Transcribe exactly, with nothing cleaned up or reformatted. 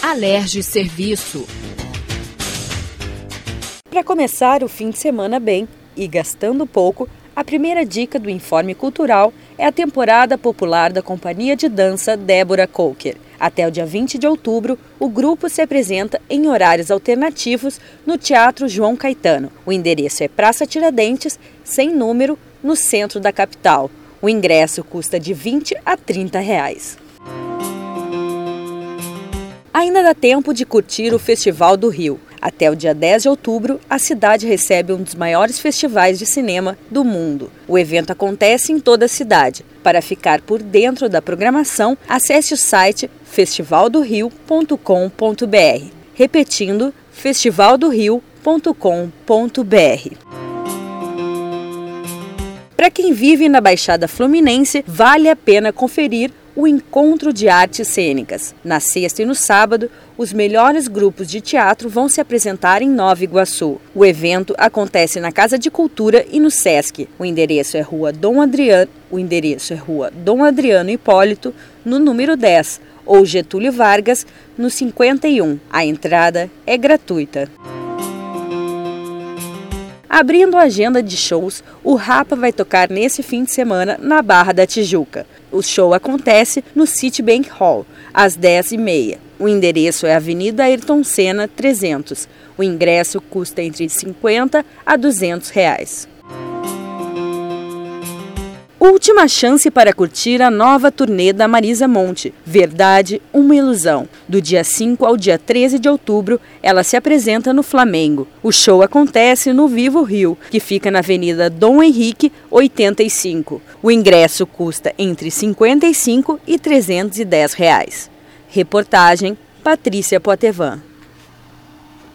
Alerj Serviço. Para começar o fim de semana bem e gastando pouco, a primeira dica do Informe Cultural é a temporada popular da companhia de dança Débora Coker. Até o dia vinte de outubro, o grupo se apresenta em horários alternativos no Teatro João Caetano. O endereço é Praça Tiradentes, sem número, no centro da capital. O ingresso custa de vinte a trinta reais. Ainda dá tempo de curtir o Festival do Rio. Até o dia dez de outubro, a cidade recebe um dos maiores festivais de cinema do mundo. O evento acontece em toda a cidade. Para ficar por dentro da programação, acesse o site festival do rio ponto com ponto br. Repetindo, festival do rio ponto com ponto br. Para quem vive na Baixada Fluminense, vale a pena conferir o Encontro de Artes Cênicas. Na sexta e no sábado, os melhores grupos de teatro vão se apresentar em Nova Iguaçu. O evento acontece na Casa de Cultura e no Sesc. O endereço é Rua Dom Adriano, o endereço é Rua Dom Adriano Hipólito, no número dez, ou Getúlio Vargas, no cinquenta e um. A entrada é gratuita. Abrindo a agenda de shows, o Rapa vai tocar nesse fim de semana na Barra da Tijuca. O show acontece no Citibank Hall, às dez e meia. O endereço é Avenida Ayrton Senna, trezentos. O ingresso custa entre cinquenta a duzentos reais. Última chance para curtir a nova turnê da Marisa Monte, Verdade, Uma Ilusão. Do dia cinco ao dia treze de outubro, ela se apresenta no Flamengo. O show acontece no Vivo Rio, que fica na Avenida Dom Henrique, oitenta e cinco. O ingresso custa entre cinquenta e cinco e trezentos e dez reais. Reportagem Patrícia Poitevin.